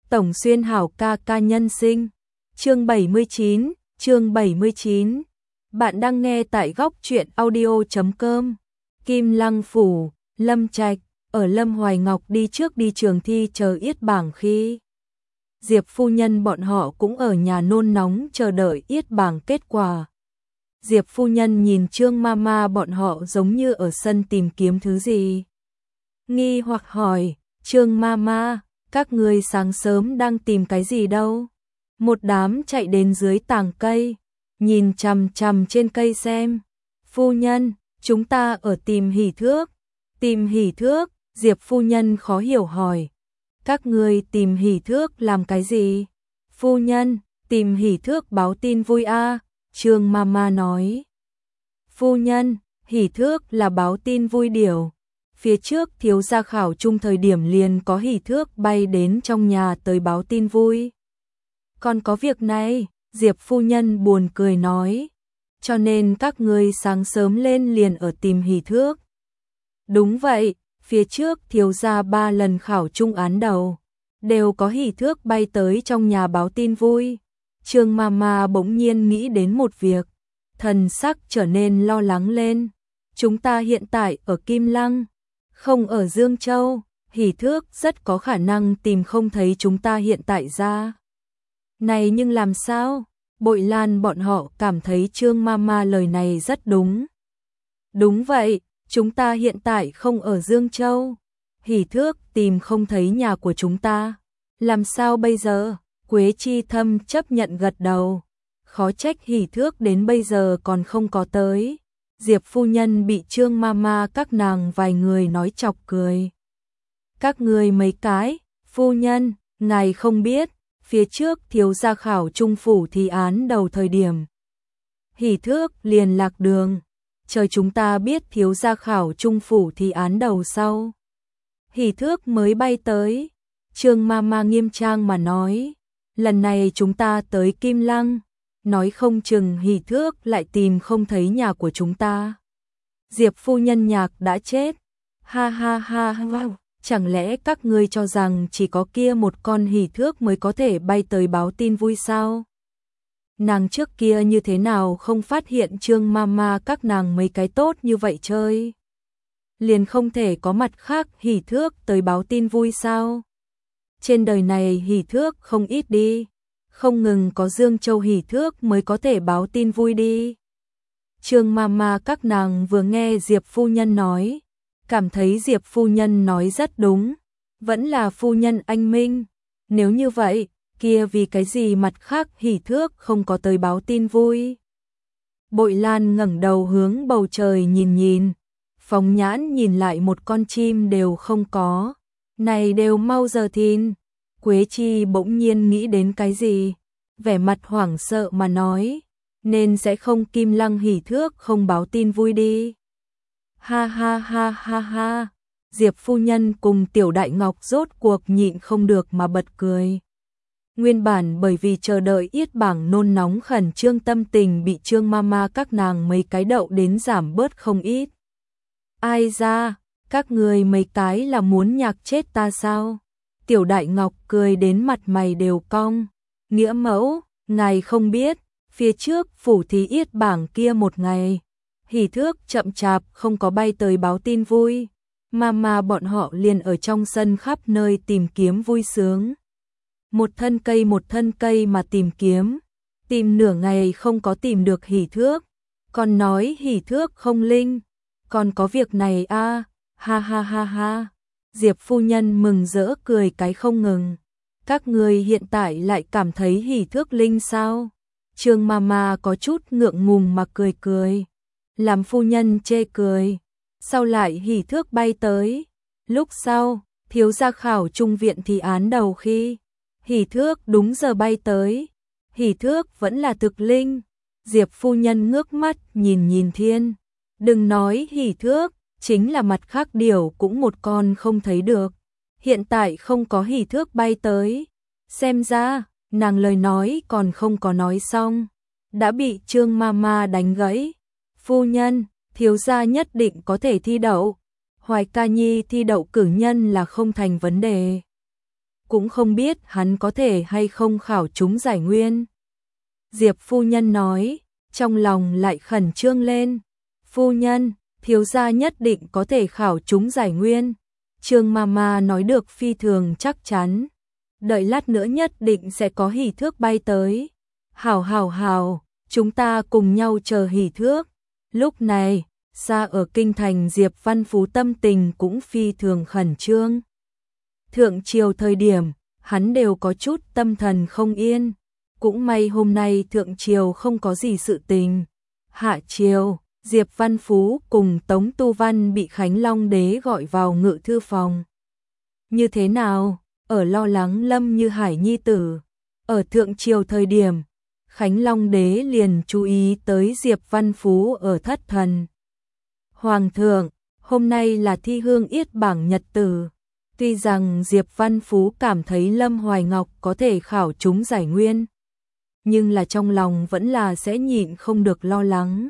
Tổng Xuyên hảo ca ca nhân sinh. Chương 79, chương 79. Bạn đang nghe tại góc truyện audio.com. Kim Lăng phủ, Lâm Trạch, ở Lâm Hoài Ngọc đi trước đi trường thi chờ yết bảng khi Diệp phu nhân bọn họ cũng ở nhà nôn nóng chờ đợi yết bảng kết quả. Diệp phu nhân nhìn Trương Mama bọn họ giống như ở sân tìm kiếm thứ gì. Nghi hoặc hỏi, Trương Mama, các người sáng sớm đang tìm cái gì đâu? Một đám chạy đến dưới tàng cây, nhìn chằm chằm trên cây xem. Phu nhân, chúng ta ở tìm hỷ thước. Tìm hỷ thước, Diệp phu nhân khó hiểu hỏi. Các người tìm hỷ thước làm cái gì? Phu nhân, tìm hỷ thước báo tin vui a. Trương Mama nói. Phu nhân, hỷ thước là báo tin vui điều. Phía trước thiếu gia khảo chung thời điểm liền có hỷ thước bay đến trong nhà tới báo tin vui. Còn có việc này, Diệp phu nhân buồn cười nói. Cho nên các ngươi sáng sớm lên liền ở tìm hỷ thước. Đúng vậy, phía trước thiếu gia 3 lần khảo chung án đầu, đều có hỷ thước bay tới trong nhà báo tin vui. Trương Mama bỗng nhiên nghĩ đến một việc, thần sắc trở nên lo lắng lên. Chúng ta hiện tại ở Kim Lăng, không ở Dương Châu, hỷ thước rất có khả năng tìm không thấy chúng ta hiện tại ra. Này nhưng làm sao? Bội Lan bọn họ cảm thấy Trương Mama lời này rất đúng. Đúng vậy, chúng ta hiện tại không ở Dương Châu, hỷ thước tìm không thấy nhà của chúng ta. Làm sao bây giờ? Quế Chi Thâm chấp nhận gật đầu. Khó trách hỷ thước đến bây giờ còn không có tới. Diệp phu nhân bị Trương Mama các nàng vài người nói chọc cười. Các người mấy cái, phu nhân, ngài không biết, phía trước thiếu gia khảo trung phủ thi án đầu thời điểm. Hỷ thước liền lạc đường, trời chúng ta biết thiếu gia khảo trung phủ thi án đầu sau. Hỷ thước mới bay tới, Trương Mama nghiêm trang mà nói, lần này chúng ta tới Kim Lăng. Nói không chừng hỷ thước lại tìm không thấy nhà của chúng ta. Diệp phu nhân nhạc đã chết. Ha ha ha wow. Chẳng lẽ các ngươi cho rằng chỉ có kia một con hỷ thước mới có thể bay tới báo tin vui sao? Nàng trước kia như thế nào không phát hiện Trương Mama các nàng mấy cái tốt như vậy chơi? Liền không thể có mặt khác hỷ thước tới báo tin vui sao? Trên đời này hỷ thước không ít đi. Không ngừng có Dương Châu hỷ thước mới có thể báo tin vui đi. Trương Mama các nàng vừa nghe Diệp phu nhân nói, cảm thấy Diệp phu nhân nói rất đúng, vẫn là phu nhân anh minh. Nếu như vậy, kia vì cái gì mặt khác hỷ thước không có tới báo tin vui? Bội Lan ngẩng đầu hướng bầu trời nhìn nhìn, phóng nhãn nhìn lại một con chim đều không có, này đều mau giờ thìn. Quế Chi bỗng nhiên nghĩ đến cái gì, vẻ mặt hoảng sợ mà nói, nên sẽ không Kim Lăng hỷ thước không báo tin vui đi. Ha ha ha ha ha, Diệp phu nhân cùng Tiểu Đại Ngọc rốt cuộc nhịn không được mà bật cười. Nguyên bản bởi vì chờ đợi yết bảng nôn nóng khẩn trương tâm tình bị Trương Mama các nàng mấy cái đậu đến giảm bớt không ít. Ai ra, các người mấy cái là muốn nhạc chết ta sao? Tiểu Đại Ngọc cười đến mặt mày đều cong. Nghĩa mẫu, ngài không biết, phía trước phủ thí yết bảng kia một ngày, hỷ thước chậm chạp không có bay tới báo tin vui. Mama bọn họ liền ở trong sân khắp nơi tìm kiếm vui sướng. Một thân cây mà tìm kiếm. Tìm nửa ngày không có tìm được hỷ thước. Còn nói hỷ thước không linh. Còn có việc này a. Ha ha ha ha. Diệp phu nhân mừng rỡ cười cái không ngừng. Các người hiện tại lại cảm thấy hỷ thước linh sao? Trương Mama có chút ngượng ngùng mà cười cười. Làm phu nhân chê cười. Sau lại hỷ thước bay tới. Lúc sau, thiếu gia khảo trung viện thi án đầu khi. Hỷ thước đúng giờ bay tới. Hỷ thước vẫn là thực linh. Diệp phu nhân ngước mắt nhìn nhìn thiên. Đừng nói hỷ thước. Chính là mặt khác điều cũng một con không thấy được. Hiện tại không có hỷ thước bay tới. Xem ra, nàng lời nói còn không có nói xong. Đã bị Trương Mama đánh gãy. Phu nhân, thiếu gia nhất định có thể thi đậu. Hoài Ca Nhi thi đậu cử nhân là không thành vấn đề. cũng không biết hắn có thể hay không khảo trúng giải nguyên. Diệp phu nhân nói, trong lòng lại khẩn trương lên. Phu nhân, thiếu gia nhất định có thể khảo trúng giải nguyên. Trương Mama nói được phi thường chắc chắn. Đợi lát nữa nhất định sẽ có hỷ thước bay tới. Hảo hảo hảo, chúng ta cùng nhau chờ hỷ thước. Lúc này, xa ở kinh thành Diệp Văn Phú tâm tình cũng phi thường khẩn trương. Thượng triều thời điểm, hắn đều có chút tâm thần không yên. Cũng may hôm nay thượng triều không có gì sự tình. Hạ triều, Diệp Văn Phú cùng Tống Tu Văn bị Khánh Long Đế gọi vào ngự thư phòng. Như thế nào? Ở lo lắng Lâm Như Hải nhi tử. Ở thượng triều thời điểm, Khánh Long Đế liền chú ý tới Diệp Văn Phú ở thất thần. Hoàng thượng, hôm nay là thi hương yết bảng nhật tử. Tuy rằng Diệp Văn Phú cảm thấy Lâm Hoài Ngọc có thể khảo trúng giải nguyên, nhưng là trong lòng vẫn là sẽ nhịn không được lo lắng.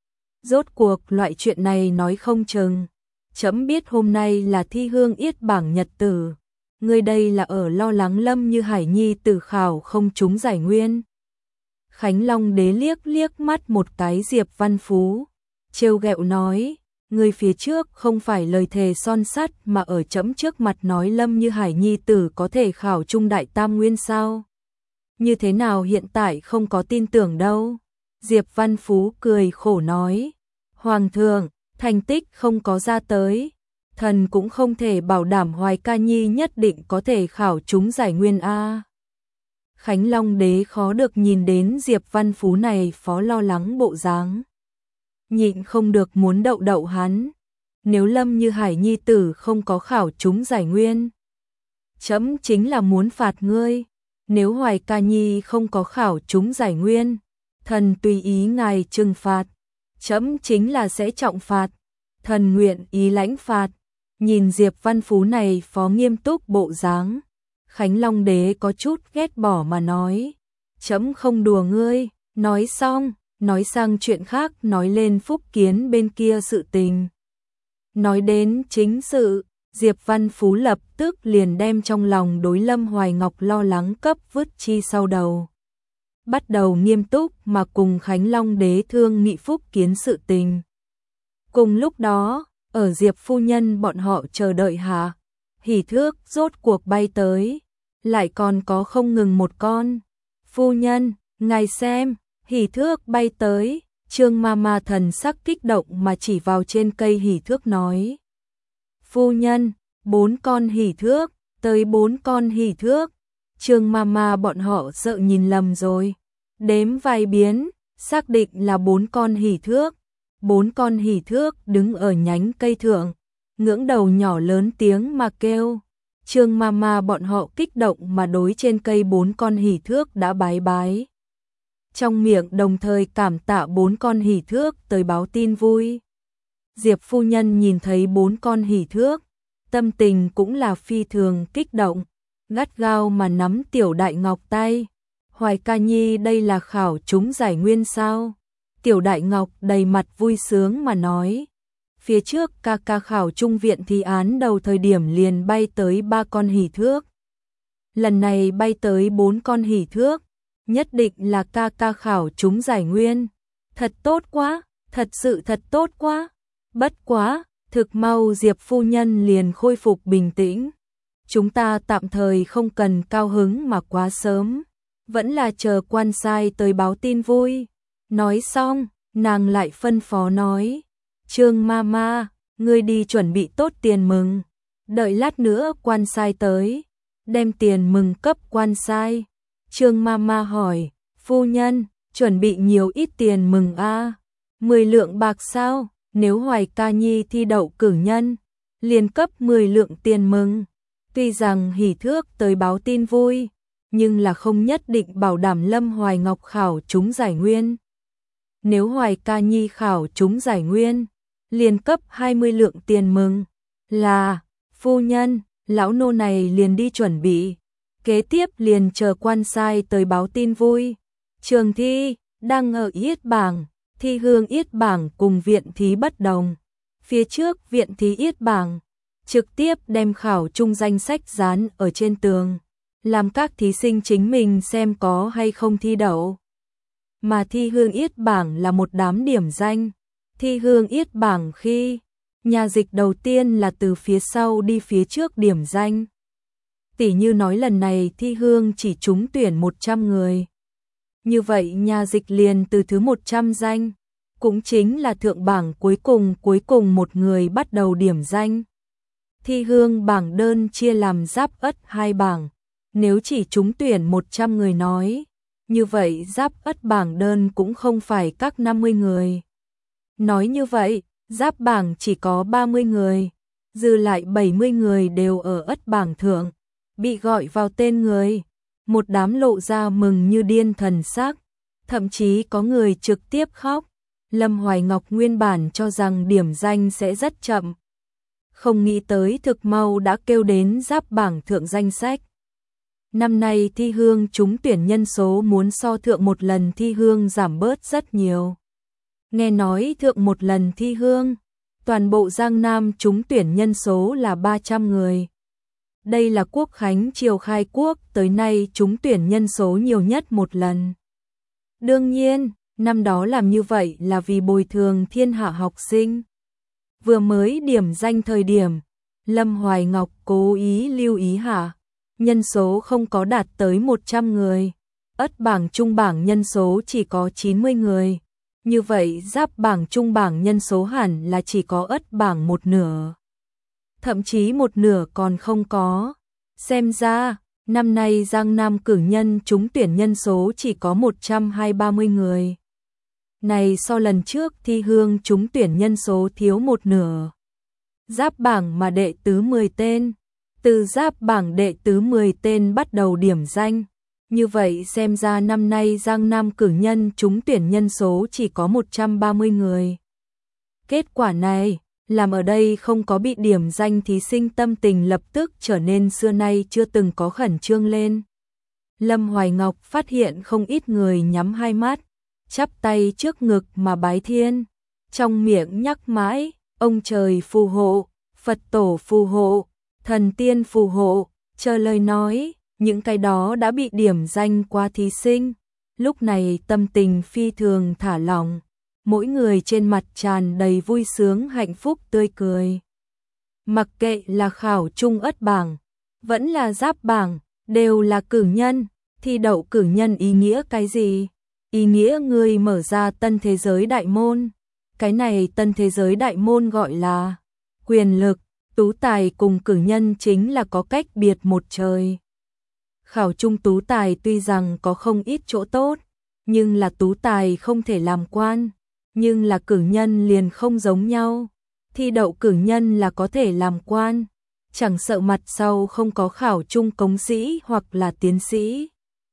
Rốt cuộc loại chuyện này nói không chừng. Chấm biết hôm nay là thi hương yết bảng nhật tử. Ngươi đây là ở lo lắng Lâm Như Hải nhi tử khảo không trúng giải nguyên. Khánh Long Đế liếc liếc mắt một cái Diệp Văn Phú, trêu ghẹo nói, người phía trước không phải lời thề son sắt mà ở chấm trước mặt nói Lâm Như Hải nhi tử có thể khảo trung đại tam nguyên sao? Như thế nào hiện tại không có tin tưởng đâu? Diệp Văn Phú cười khổ nói, Hoàng thượng, thành tích không có ra tới, thần cũng không thể bảo đảm Hoài Ca Nhi nhất định có thể khảo trúng giải nguyên a. Khánh Long Đế khó được nhìn đến Diệp Văn Phú này phó lo lắng bộ dáng, nhịn không được muốn đậu đậu hắn. Nếu Lâm Như Hải nhi tử không có khảo trúng giải nguyên, chấm chính là muốn phạt ngươi. Nếu Hoài Ca Nhi không có khảo trúng giải nguyên, thần tùy ý ngài trừng phạt, chấm chính là sẽ trọng phạt. Thần nguyện ý lãnh phạt. Nhìn Diệp Văn Phú này phó nghiêm túc bộ dáng, Khánh Long Đế có chút ghét bỏ mà nói, chấm không đùa ngươi. Nói xong, nói sang chuyện khác, nói lên Phúc Kiến bên kia sự tình. Nói đến chính sự, Diệp Văn Phú lập tức liền đem trong lòng đối Lâm Hoài Ngọc lo lắng cấp vứt chi sau đầu. Bắt đầu nghiêm túc mà cùng Khánh Long Đế thương nghị Phúc Kiến sự tình. Cùng lúc đó, ở Diệp phu nhân bọn họ chờ đợi hạ, hỷ thước rốt cuộc bay tới, lại còn có không ngừng một con. Phu nhân, ngài xem, hỷ thước bay tới. Trương Mama thần sắc kích động mà chỉ vào trên cây hỷ thước nói, phu nhân, 4 con hỷ thước, tới 4 con hỷ thước. Trương Mama bọn họ sợ nhìn lầm rồi, đếm vài biến, xác định là 4 con hỷ thước. 4 con hỷ thước đứng ở nhánh cây thượng, ngưỡng đầu nhỏ lớn tiếng mà kêu. Trương Mama bọn họ kích động mà đối trên cây 4 con hỷ thước đã bái bái. Trong miệng đồng thời cảm tạ 4 con hỷ thước tới báo tin vui. Diệp phu nhân nhìn thấy 4 con hỷ thước, tâm tình cũng là phi thường kích động, gắt gao mà nắm Tiểu Đại Ngọc tay. Hoài Ca Nhi đây là khảo trúng giải nguyên sao? Tiểu Đại Ngọc đầy mặt vui sướng mà nói, phía trước ca ca khảo trung viện thi án đầu thời điểm liền bay tới 3 con hỷ thước. Lần này bay tới 4 con hỷ thước, nhất định là ca ca khảo trúng giải nguyên. Thật tốt quá, thật sự thật tốt quá. Bất quá, thực mau Diệp phu nhân liền khôi phục bình tĩnh. Chúng ta tạm thời không cần cao hứng mà quá sớm, vẫn là chờ quan sai tới báo tin vui. Nói xong, nàng lại phân phó nói, Trương Mama, ngươi đi chuẩn bị tốt tiền mừng. Đợi lát nữa quan sai tới, đem tiền mừng cấp quan sai. Trương Mama hỏi, phu nhân, chuẩn bị nhiều ít tiền mừng a? 10 lượng bạc sao? Nếu Hoài Ca Nhi thi đậu cử nhân, liền cấp 10 lượng tiền mừng. Tuy rằng hỷ thước tới báo tin vui, nhưng là không nhất định bảo đảm Lâm Hoài Ngọc khảo trúng giải nguyên. Nếu Hoài Ca Nhi khảo trúng giải nguyên, liền cấp 20 lượng tiền mừng. Là, phu nhân, lão nô này liền đi chuẩn bị. Kế tiếp liền chờ quan sai tới báo tin vui. Trường thi, đang ở yết bảng, thi hương yết bảng cùng viện thí bất đồng. Phía trước viện thí yết bảng, trực tiếp đem khảo trung danh sách dán ở trên tường. làm các thí sinh chính mình xem có hay không thi đậu. Mà thi hương yết bảng là một đám điểm danh. Thi hương yết bảng khi nhà dịch đầu tiên là từ phía sau đi phía trước điểm danh. Tỉ như nói lần này thi hương chỉ trúng tuyển 100 người. Như vậy nhà dịch liền từ thứ 100 danh, cũng chính là thượng bảng cuối cùng một người bắt đầu điểm danh. Thi hương bảng đơn chia làm giáp ất 2 bảng, nếu chỉ trúng tuyển 100 người nói, như vậy giáp ất bảng đơn cũng không phải các 50 người. Nói như vậy, giáp bảng chỉ có 30 người, dư lại 70 người đều ở ất bảng thượng, bị gọi vào tên người. Một đám lộ ra mừng như điên thần sắc, thậm chí có người trực tiếp khóc. Lâm Hoài Ngọc nguyên bản cho rằng điểm danh sẽ rất chậm, không nghĩ tới thực mau đã kêu đến giáp bảng thượng danh sách. Năm nay thi hương trúng tuyển nhân số muốn so thượng một lần thi hương giảm bớt rất nhiều. Nghe nói thượng một lần thi hương, toàn bộ Giang Nam trúng tuyển nhân số là 300 người. Đây là Quốc khánh triều khai quốc tới nay trúng tuyển nhân số nhiều nhất một lần. Đương nhiên, năm đó làm như vậy là vì bồi thường thiên hạ học sinh. Vừa mới điểm danh thời điểm, Lâm Hoài Ngọc cố ý lưu ý hạ, nhân số không có đạt tới 100 người, ất bảng trung bảng nhân số chỉ có 90 người. Như vậy giáp bảng trung bảng nhân số hẳn là chỉ có ất bảng một nửa. Thậm chí một nửa còn không có. Xem ra, năm nay Giang Nam cử nhân trúng tuyển nhân số chỉ có 120-130 người. Này so lần trước thi hương trúng tuyển nhân số thiếu một nửa. Giáp bảng mà đệ tứ 10 tên, từ giáp bảng đệ tứ 10 tên bắt đầu điểm danh. Như vậy xem ra năm nay Giang Nam cử nhân trúng tuyển nhân số chỉ có 130 người. Kết quả này, làm ở đây không có bị điểm danh thí sinh tâm tình lập tức trở nên xưa nay chưa từng có khẩn trương lên. Lâm Hoài Ngọc phát hiện không ít người nhắm hai mắt, chắp tay trước ngực mà bái thiên, trong miệng nhắc mãi, ông trời phù hộ, Phật tổ phù hộ, thần tiên phù hộ, chờ lời nói, những cái đó đã bị điểm danh qua thí sinh. Lúc này tâm tình phi thường thả lỏng, mỗi người trên mặt tràn đầy vui sướng hạnh phúc tươi cười. Mặc kệ là khảo trung ất bảng, vẫn là giáp bảng, đều là cử nhân, thi đậu cử nhân ý nghĩa cái gì? Ý nghĩa người mở ra tân thế giới đại môn. Cái này tân thế giới đại môn gọi là quyền lực, tú tài cùng cử nhân chính là có cách biệt một trời. Khảo trung tú tài tuy rằng có không ít chỗ tốt, nhưng là tú tài không thể làm quan, nhưng là cử nhân liền không giống nhau. Thi đậu cử nhân là có thể làm quan, chẳng sợ mặt sau không có khảo trung cống sĩ hoặc là tiến sĩ.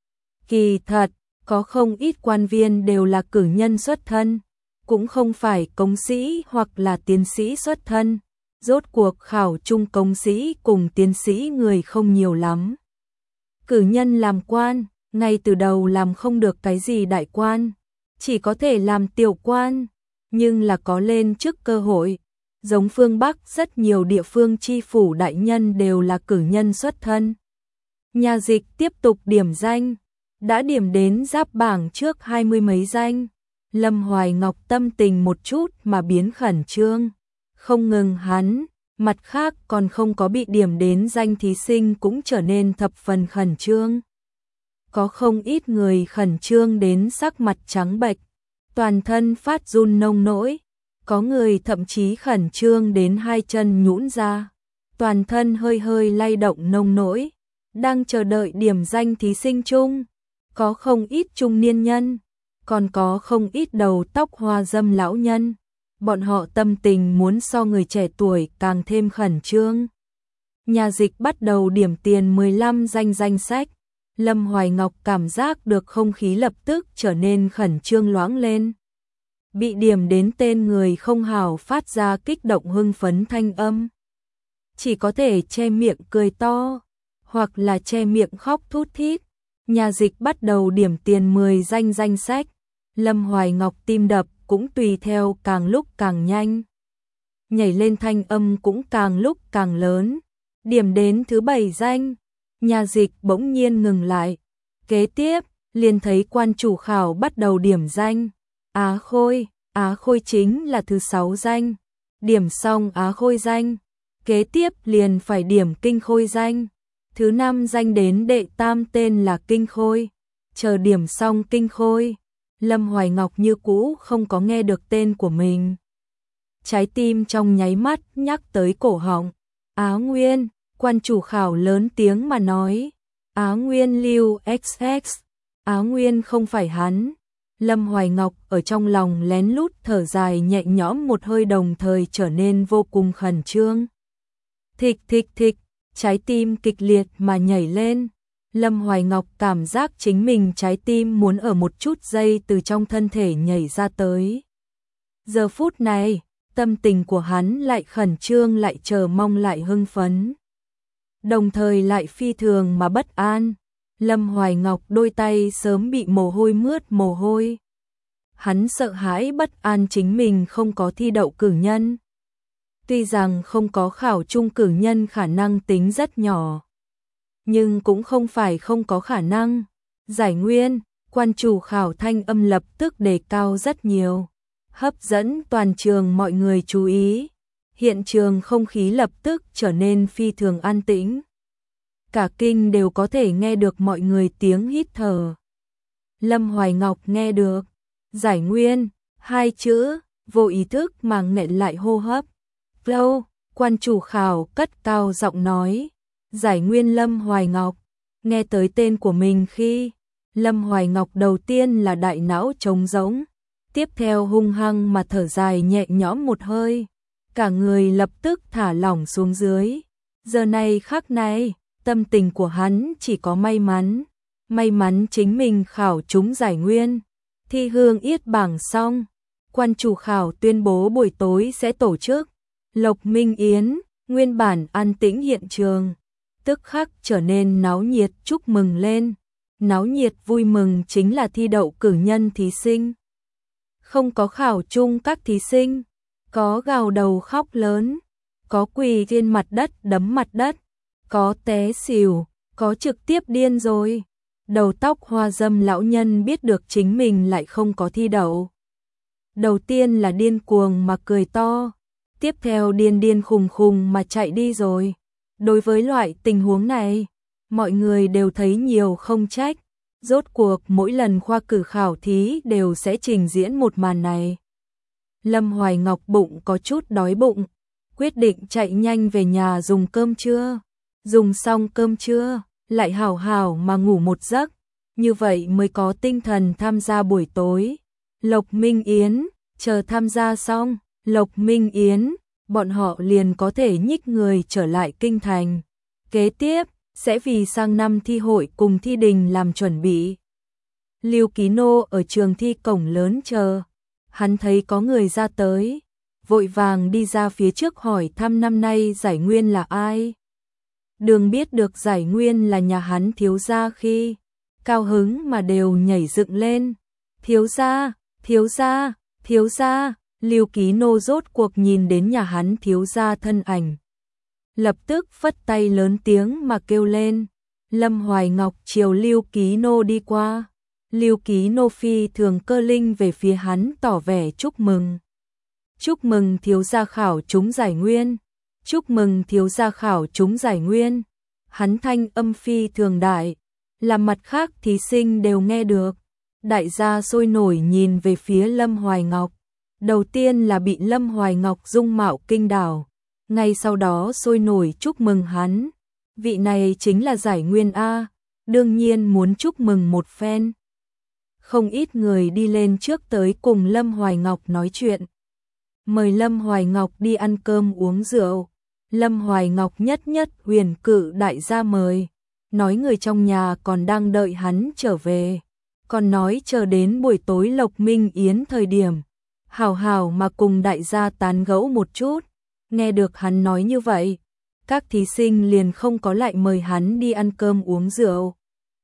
Kỳ thật, có không ít quan viên đều là cử nhân xuất thân, cũng không phải cống sĩ hoặc là tiến sĩ xuất thân. Rốt cuộc khảo trung cống sĩ cùng tiến sĩ người không nhiều lắm. Cử nhân làm quan, ngay từ đầu làm không được cái gì đại quan, chỉ có thể làm tiểu quan, nhưng là có lên chức cơ hội. Giống phương Bắc rất nhiều địa phương chi phủ đại nhân đều là cử nhân xuất thân. Nhà dịch tiếp tục điểm danh, đã điểm đến giáp bảng trước 20 mấy danh. Lâm Hoài Ngọc tâm tình một chút mà biến khẩn trương. Không ngừng hắn, mặt khác còn không có bị điểm đến danh thí sinh cũng trở nên thập phần khẩn trương. Có không ít người khẩn trương đến sắc mặt trắng bệch, toàn thân phát run nông nỗi. Có người thậm chí khẩn trương đến hai chân nhũn ra, toàn thân hơi hơi lay động nông nỗi, đang chờ đợi điểm danh thí sinh chung. Có không ít trung niên nhân, còn có không ít đầu tóc hoa râm lão nhân. Bọn họ tâm tình muốn so người trẻ tuổi càng thêm khẩn trương. Nhà dịch bắt đầu điểm tiền 15 danh sách. Lâm Hoài Ngọc cảm giác được không khí lập tức trở nên khẩn trương loãng lên. Bị điểm đến tên người không hào phát ra kích động hưng phấn thanh âm. Chỉ có thể che miệng cười to, hoặc là che miệng khóc thút thít. Nhà dịch bắt đầu điểm tiền 10 danh sách. Lâm Hoài Ngọc tim đập cũng tùy theo càng lúc càng nhanh. Nhảy lên thanh âm cũng càng lúc càng lớn. Điểm đến thứ 7 danh. Nhà dịch bỗng nhiên ngừng lại. Kế tiếp, liền thấy quan chủ khảo bắt đầu điểm danh. Á Khôi chính là thứ 6 danh. Điểm xong Á Khôi danh, kế tiếp liền phải điểm Kinh Khôi danh. Thứ 5 danh đến đệ tam tên là Kinh Khôi. Chờ điểm xong Kinh Khôi, Lâm Hoài Ngọc như cũ không có nghe được tên của mình. Trái tim trong nháy mắt nhắc tới cổ họng. Á Nguyên, quan chủ khảo lớn tiếng mà nói. Á Nguyên Lưu XX. Á Nguyên không phải hắn. Lâm Hoài Ngọc ở trong lòng lén lút thở dài nhẹ nhõm một hơi, đồng thời trở nên vô cùng khẩn trương. Thịch thịch thịch, trái tim kịch liệt mà nhảy lên. Lâm Hoài Ngọc cảm giác chính mình trái tim muốn ở một chút giây từ trong thân thể nhảy ra tới. Giờ phút này, tâm tình của hắn lại khẩn trương, lại chờ mong, lại hưng phấn. Đồng thời lại phi thường mà bất an. Lâm Hoài Ngọc đôi tay sớm bị mồ hôi mướt mồ hôi. Hắn sợ hãi bất an chính mình không có thi đậu cử nhân. Tuy rằng không có khảo chung cử nhân khả năng tính rất nhỏ, nhưng cũng không phải không có khả năng. Giải nguyên, quan chủ khảo thanh âm lập tức đề cao rất nhiều, hấp dẫn toàn trường mọi người chú ý. Hiện trường không khí lập tức trở nên phi thường an tĩnh. Cả kinh đều có thể nghe được mọi người tiếng hít thở. Lâm Hoài Ngọc nghe được giải nguyên 2 chữ, vô ý thức mà nghẹn lại hô hấp. Lâu, quan chủ khảo cất cao giọng nói. Giải nguyên Lâm Hoài Ngọc. Nghe tới tên của mình khi Lâm Hoài Ngọc đầu tiên là đại não trống rỗng, tiếp theo hung hăng mà thở dài nhẹ nhõm một hơi, cả người lập tức thả lỏng xuống dưới. Giờ này khắc này, tâm tình của hắn chỉ có may mắn chính mình khảo trúng giải nguyên. Thi hương yết bảng xong, quan chủ khảo tuyên bố buổi tối sẽ tổ chức Lộc Minh Yến. Nguyên bản an tĩnh hiện trường tức khắc trở nên náo nhiệt chúc mừng lên. Náo nhiệt vui mừng chính là thi đậu cử nhân thí sinh. Không có khảo chung các thí sinh, có gào đầu khóc lớn, có quỳ trên mặt đất đấm mặt đất, có té xỉu, có trực tiếp điên rồi. Đầu tóc hoa râm lão nhân biết được chính mình lại không có thi đậu. Đầu tiên là điên cuồng mà cười to, tiếp theo điên khùng khùng mà chạy đi rồi. Đối với loại tình huống này, mọi người đều thấy nhiều không trách. Rốt cuộc mỗi lần khoa cử khảo thí đều sẽ trình diễn một màn này. Lâm Hoài Ngọc bụng có chút đói bụng, quyết định chạy nhanh về nhà dùng cơm trưa. Dùng xong cơm trưa, lại hảo hảo mà ngủ một giấc, như vậy mới có tinh thần tham gia buổi tối Lộc Minh Yến. Chờ tham gia xong Lộc Minh Yến, bọn họ liền có thể nhích người trở lại kinh thành. Kế tiếp sẽ vì sang năm thi hội cùng thi đình làm chuẩn bị. Lưu Ký Nô ở trường thi cổng lớn chờ, hắn thấy có người ra tới, vội vàng đi ra phía trước hỏi thăm năm nay giải nguyên là ai. Đường biết được giải nguyên là nhà hắn thiếu gia khi cao hứng mà đều nhảy dựng lên. Thiếu gia, thiếu gia, thiếu gia. Lưu Ký Nô rốt cuộc nhìn đến nhà hắn thiếu gia thân ảnh, lập tức phất tay lớn tiếng mà kêu lên. Lâm Hoài Ngọc chiều Lưu Ký Nô đi qua. Lưu Ký Nô phi thường cơ linh về phía hắn tỏ vẻ chúc mừng. Chúc mừng thiếu gia khảo trúng giải nguyên. Chúc mừng thiếu gia khảo trúng giải nguyên. Hắn thanh âm phi thường đại, làm mặt khác thí sinh đều nghe được. Đại gia sôi nổi nhìn về phía Lâm Hoài Ngọc. Đầu tiên là bị Lâm Hoài Ngọc dung mạo kinh đảo, ngay sau đó sôi nổi chúc mừng hắn. Vị này chính là giải nguyên A, đương nhiên muốn chúc mừng một phen. Không ít người đi lên trước tới cùng Lâm Hoài Ngọc nói chuyện, mời Lâm Hoài Ngọc đi ăn cơm uống rượu. Lâm Hoài Ngọc nhất huyền cự đại gia mời, nói người trong nhà còn đang đợi hắn trở về, còn nói chờ đến buổi tối Lộc Minh Yến thời điểm hảo hảo mà cùng đại gia tán gẫu một chút. Nghe được hắn nói như vậy, các thí sinh liền không có lại mời hắn đi ăn cơm uống rượu.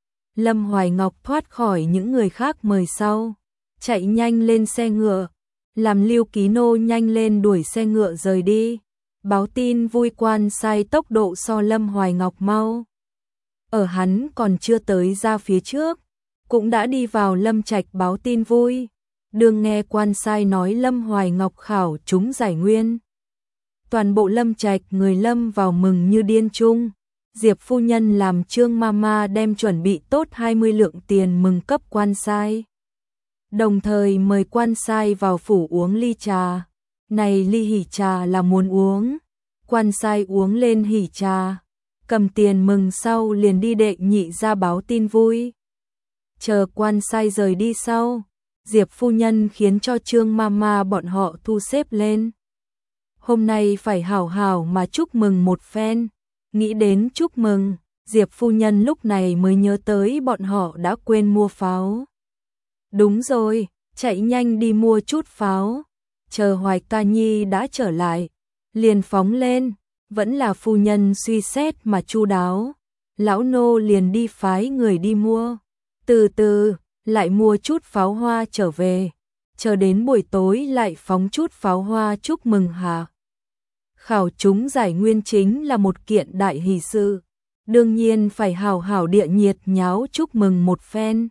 Lâm Hoài Ngọc thoát khỏi những người khác mời sau, chạy nhanh lên xe ngựa, làm Lưu Ký Nô nhanh lên đuổi xe ngựa rời đi. Báo tin vui quan sai tốc độ so Lâm Hoài Ngọc mau. ở hắn còn chưa tới ra phía trước, cũng đã đi vào Lâm Trạch báo tin vui. Đường nghe quan sai nói Lâm Hoài Ngọc khảo trúng giải nguyên. Toàn bộ Lâm Trạch người lâm vào mừng như điên chung. Diệp phu nhân làm Trương Mama đem chuẩn bị tốt 20 lượng tiền mừng cấp quan sai. Đồng thời mời quan sai vào phủ uống ly trà. Này ly hỷ trà là muốn uống. Quan sai uống lên hỷ trà, cầm tiền mừng sau liền đi đệ nhị ra báo tin vui. Chờ quan sai rời đi sau, Diệp phu nhân khiến cho Trương Mama bọn họ thu xếp lên. Hôm nay phải hảo hảo mà chúc mừng một phen. Nghĩ đến chúc mừng, Diệp phu nhân lúc này mới nhớ tới bọn họ đã quên mua pháo. Đúng rồi, chạy nhanh đi mua chút pháo. Chờ Hoài Ca Nhi đã trở lại, liền phóng lên, vẫn là phu nhân suy xét mà chu đáo. Lão nô liền đi phái người đi mua, từ từ lại mua chút pháo hoa trở về, chờ đến buổi tối lại phóng chút pháo hoa chúc mừng hạ. Khảo trúng giải nguyên chính là một kiện đại hỷ sự, đương nhiên phải hảo hảo địa nhiệt nháo chúc mừng một phen.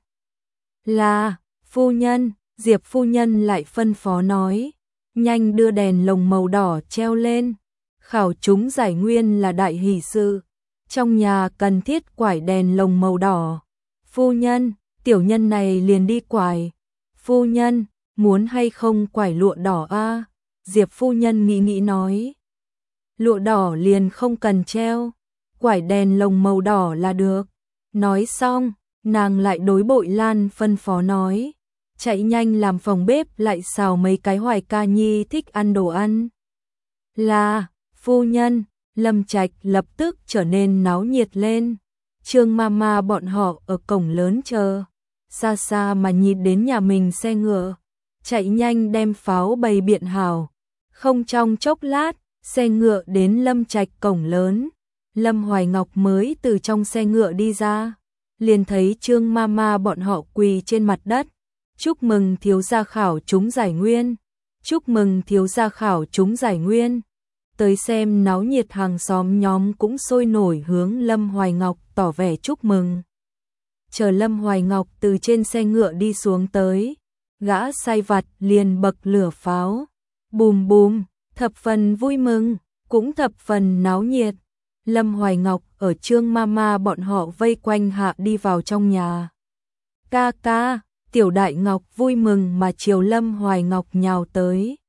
Là, phu nhân, Diệp phu nhân lại phân phó nói, nhanh đưa đèn lồng màu đỏ treo lên. Khảo trúng giải nguyên là đại hỷ sự, trong nhà cần thiết quải đèn lồng màu đỏ. Phu nhân, tiểu nhân này liền đi quải. Phu nhân, muốn hay không quải lụa đỏ a? Diệp phu nhân nghĩ nghĩ nói, lụa đỏ liền không cần treo, quải đèn lồng màu đỏ là được. Nói xong, nàng lại đối Bội Lan phân phó nói, chạy nhanh làm phòng bếp lại xào mấy cái Hoài Ca Nhi thích ăn đồ ăn. Là, phu nhân, Lâm Trạch lập tức trở nên náo nhiệt lên. Trương Mama bọn họ ở cổng lớn chờ, xa xa mà nhìn đến nhà mình xe ngựa, chạy nhanh đem pháo bày biện hảo. Không trong chốc lát, xe ngựa đến Lâm Trạch cổng lớn. Lâm Hoài Ngọc mới từ trong xe ngựa đi ra, liền thấy Trương Mama bọn họ quỳ trên mặt đất. Chúc mừng thiếu gia khảo trúng giải nguyên. Chúc mừng thiếu gia khảo trúng giải nguyên. Tới xem náo nhiệt hàng xóm nhóm cũng sôi nổi hướng Lâm Hoài Ngọc tỏ vẻ chúc mừng. Chờ Lâm Hoài Ngọc từ trên xe ngựa đi xuống tới, gã sai vặt liền bậc lửa pháo. Bùm bùm, thập phần vui mừng, cũng thập phần náo nhiệt. Lâm Hoài Ngọc ở Trương Mama bọn họ vây quanh hạ đi vào trong nhà. Ca ca, Tiểu Đại Ngọc vui mừng mà chiều Lâm Hoài Ngọc nhào tới.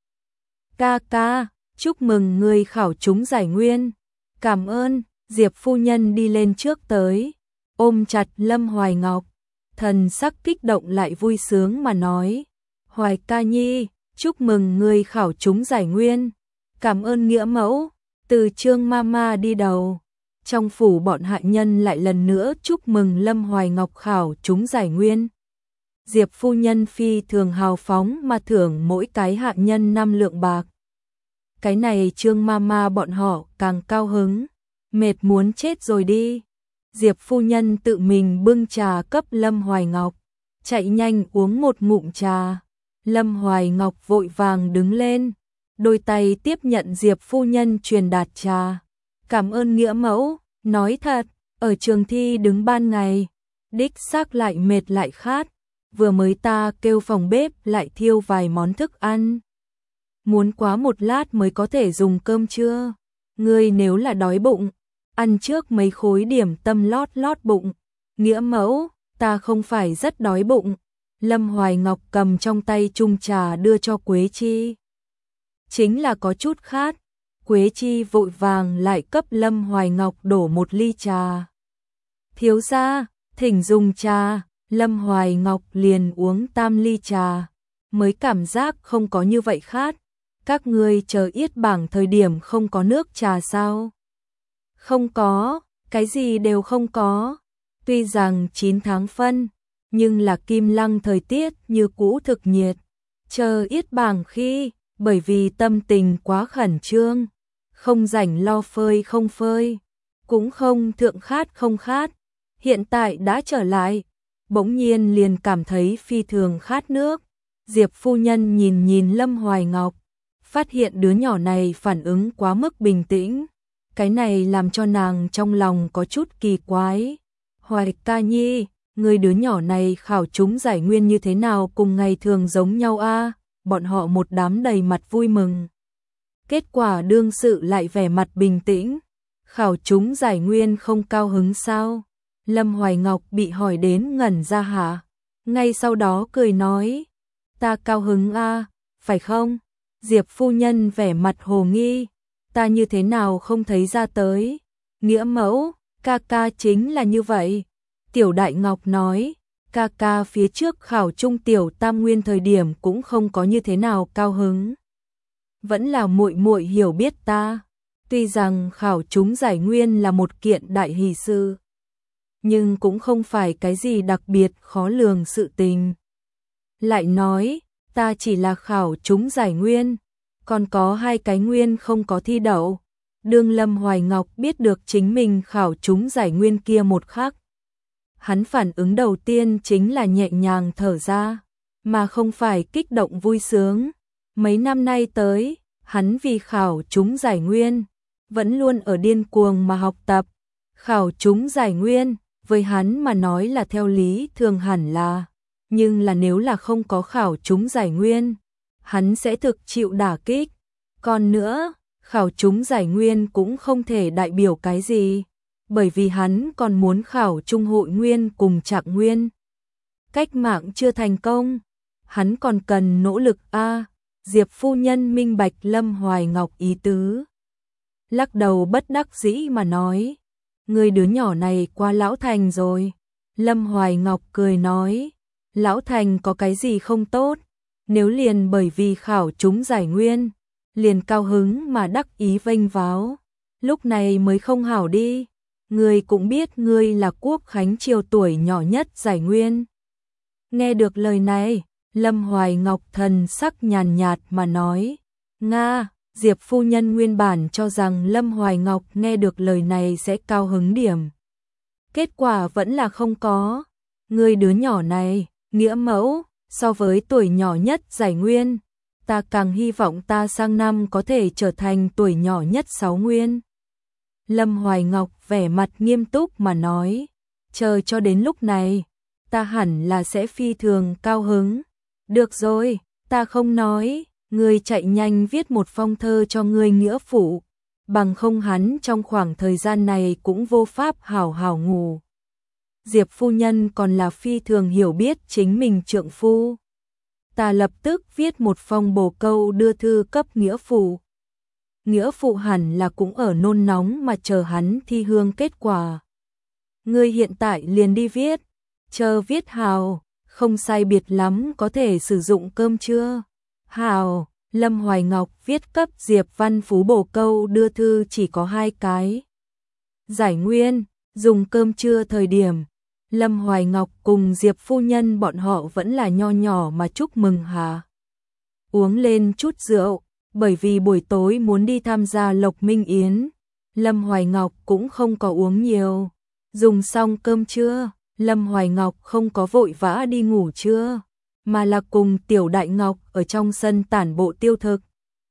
Ca ca, chúc mừng người khảo trúng giải nguyên. Cảm ơn. Diệp phu nhân đi lên trước tới, ôm chặt Lâm Hoài Ngọc, thần sắc kích động lại vui sướng mà nói, Hoài Ca Nhi, chúc mừng người khảo trúng giải nguyên. Cảm ơn nghĩa mẫu. Từ Trương Mama đi đầu, trong phủ bọn hạ nhân lại lần nữa chúc mừng Lâm Hoài Ngọc khảo trúng giải nguyên. Diệp phu nhân phi thường hào phóng mà thưởng mỗi cái hạ nhân 5 lượng bạc. Cái này Trương Mama bọn họ càng cao hứng, mệt muốn chết rồi đi. Diệp phu nhân tự mình bưng trà cấp Lâm Hoài Ngọc, chạy nhanh uống một ngụm trà. Lâm Hoài Ngọc vội vàng đứng lên, đôi tay tiếp nhận Diệp phu nhân truyền đạt trà. Cảm ơn nghĩa mẫu, nói thật, ở trường thi đứng ban ngày, đích xác lại mệt lại khát, vừa mới ta kêu phòng bếp lại thiêu vài món thức ăn. Muốn quá một lát mới có thể dùng cơm trưa. Ngươi nếu là đói bụng, ăn trước mấy khối điểm tâm lót lót bụng. Nghĩa mẫu, ta không phải rất đói bụng. Lâm Hoài Ngọc cầm trong tay chung trà đưa cho Quế Chi. Chính là có chút khát. Quế Chi vội vàng lại cấp Lâm Hoài Ngọc đổ một ly trà. Thiếu gia, thỉnh dùng trà. Lâm Hoài Ngọc liền uống tam ly trà, mới cảm giác không có như vậy khát. Các ngươi chờ yết bảng thời điểm không có nước trà sao? Không có, cái gì đều không có. Tuy rằng 9 tháng phân, nhưng là Kim Lăng thời tiết như cũ thực nhiệt. Chờ yết bảng khi, bởi vì tâm tình quá khẩn trương, không rảnh lo phơi không phơi, cũng không thượng khát không khát. Hiện tại đã trở lại, bỗng nhiên liền cảm thấy phi thường khát nước. Diệp phu nhân nhìn nhìn Lâm Hoài Ngọc, phát hiện đứa nhỏ này phản ứng quá mức bình tĩnh. Cái này làm cho nàng trong lòng có chút kỳ quái. Hoài ca nhi, người đứa nhỏ này khảo trúng giải nguyên như thế nào cùng ngày thường giống nhau a? Bọn họ một đám đầy mặt vui mừng. Kết quả đương sự lại vẻ mặt bình tĩnh. Khảo trúng giải nguyên không cao hứng sao? Lâm Hoài Ngọc bị hỏi đến ngẩn ra hả? Ngay sau đó cười nói, ta cao hứng a, phải không? Diệp phu nhân vẻ mặt hồ nghi, ta như thế nào không thấy ra tới? Nghĩa mẫu, ca ca chính là như vậy. Tiểu Đại Ngọc nói, ca ca phía trước khảo trung tiểu tam nguyên thời điểm cũng không có như thế nào cao hứng. Vẫn là muội muội hiểu biết ta. Tuy rằng khảo trúng giải nguyên là một kiện đại hỷ sự, nhưng cũng không phải cái gì đặc biệt khó lường sự tình. Lại nói, ta chỉ là khảo trúng giải nguyên, còn có 2 cái nguyên không có thi đậu. Đương Lâm Hoài Ngọc biết được chính mình khảo trúng giải nguyên kia một khắc, hắn phản ứng đầu tiên chính là nhẹ nhàng thở ra, mà không phải kích động vui sướng. Mấy năm nay tới, hắn vì khảo trúng giải nguyên, vẫn luôn ở điên cuồng mà học tập. Khảo trúng giải nguyên, với hắn mà nói là theo lý thường hẳn là, nhưng là nếu là không có khảo trúng giải nguyên, hắn sẽ thực chịu đả kích. Còn nữa, khảo trúng giải nguyên cũng không thể đại biểu cái gì, bởi vì hắn còn muốn khảo trung hội nguyên cùng trạng nguyên. Cách mạng chưa thành công, hắn còn cần nỗ lực a. Diệp phu nhân minh bạch Lâm Hoài Ngọc ý tứ, lắc đầu bất đắc dĩ mà nói, người đứa nhỏ này quá lão thành rồi. Lâm Hoài Ngọc cười nói, lão thành có cái gì không tốt, nếu liền bởi vì khảo trúng giải nguyên, liền cao hứng mà đắc ý vênh váo, lúc này mới không hảo đi. Ngươi cũng biết ngươi là Quốc Khánh Triều tuổi nhỏ nhất giải nguyên. Nghe được lời này, Lâm Hoài Ngọc thần sắc nhàn nhạt mà nói, Nga. Diệp phu nhân nguyên bản cho rằng Lâm Hoài Ngọc nghe được lời này sẽ cao hứng điểm. Kết quả vẫn là không có. Người đứa nhỏ này, nghĩa mẫu, so với tuổi nhỏ nhất giải nguyên, ta càng hy vọng ta sang năm có thể trở thành tuổi nhỏ nhất 6 nguyên. Lâm Hoài Ngọc vẻ mặt nghiêm túc mà nói, chờ cho đến lúc này, ta hẳn là sẽ phi thường cao hứng. Được rồi, ta không nói. Ngươi chạy nhanh viết một phong thơ cho ngươi nghĩa phụ, bằng không hắn trong khoảng thời gian này cũng vô pháp hảo hảo ngủ. Diệp phu nhân còn là phi thường hiểu biết chính mình trượng phu. Ta lập tức viết một phong bổ câu đưa thư cấp nghĩa phụ. Nghĩa phụ hẳn là cũng ở nôn nóng mà chờ hắn thi hương kết quả. Ngươi hiện tại liền đi viết, chờ viết hào, không sai biệt lắm có thể sử dụng cơm trưa. Hào, Lâm Hoài Ngọc viết cấp Diệp Văn Phú bổ câu đưa thư chỉ có 2 cái. Giải nguyên, dùng cơm trưa thời điểm, Lâm Hoài Ngọc cùng Diệp phu nhân bọn họ vẫn là nho nhỏ mà chúc mừng hà. Uống lên chút rượu, bởi vì buổi tối muốn đi tham gia Lộc Minh Yến, Lâm Hoài Ngọc cũng không có uống nhiều. Dùng xong cơm trưa, Lâm Hoài Ngọc không có vội vã đi ngủ trưa, mà là cùng Tiểu Đại Ngọc ở trong sân tản bộ tiêu thực.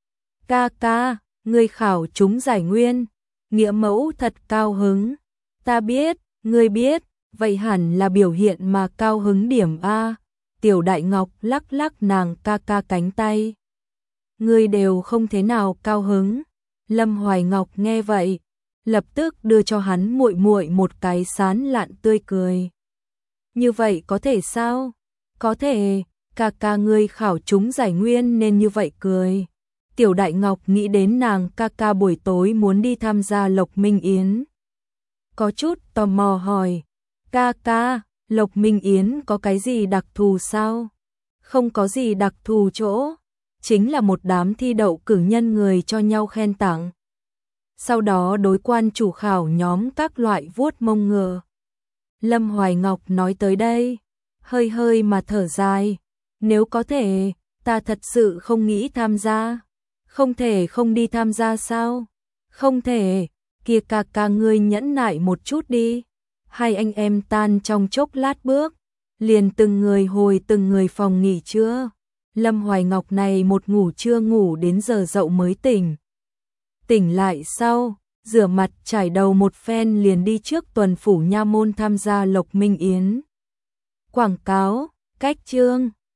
Ca ca, ngươi khảo trúng giải nguyên, nghĩa mẫu thật cao hứng. Ta biết, ngươi biết, vậy hẳn là biểu hiện mà cao hứng điểm a. Tiểu Đại Ngọc lắc lắc nàng ca ca cánh tay. Ngươi đều không thế nào cao hứng. Lâm Hoài Ngọc nghe vậy, lập tức đưa cho hắn muội muội một cái sán lạn tươi cười. Như vậy có thể sao? Có thể, ca ca ngươi khảo trúng giải nguyên nên như vậy cười. Tiểu Đại Ngọc nghĩ đến nàng ca ca buổi tối muốn đi tham gia Lộc Minh Yến. Có chút tò mò hỏi, ca ca, Lộc Minh Yến có cái gì đặc thù sao? Không có gì đặc thù chỗ, chính là một đám thi đậu cử nhân người cho nhau khen tặng. Sau đó đối quan chủ khảo nhóm các loại vuốt mông ngựa. Lâm Hoài Ngọc nói tới đây, hơi hơi mà thở dài. Nếu có thể, ta thật sự không nghĩ tham gia. Không thể không đi tham gia sao? Không thể, kia ca ca ngươi nhẫn nại một chút đi. Hai anh em tan trong chốc lát bước, liền từng người hồi từng người phòng nghỉ trưa. Lâm Hoài Ngọc này một ngủ trưa ngủ đến giờ dậu mới tỉnh. Tỉnh lại sau, rửa mặt trải đầu một phen liền đi trước tuần phủ nha môn tham gia Lộc Minh Yến. Quảng cáo, cách chương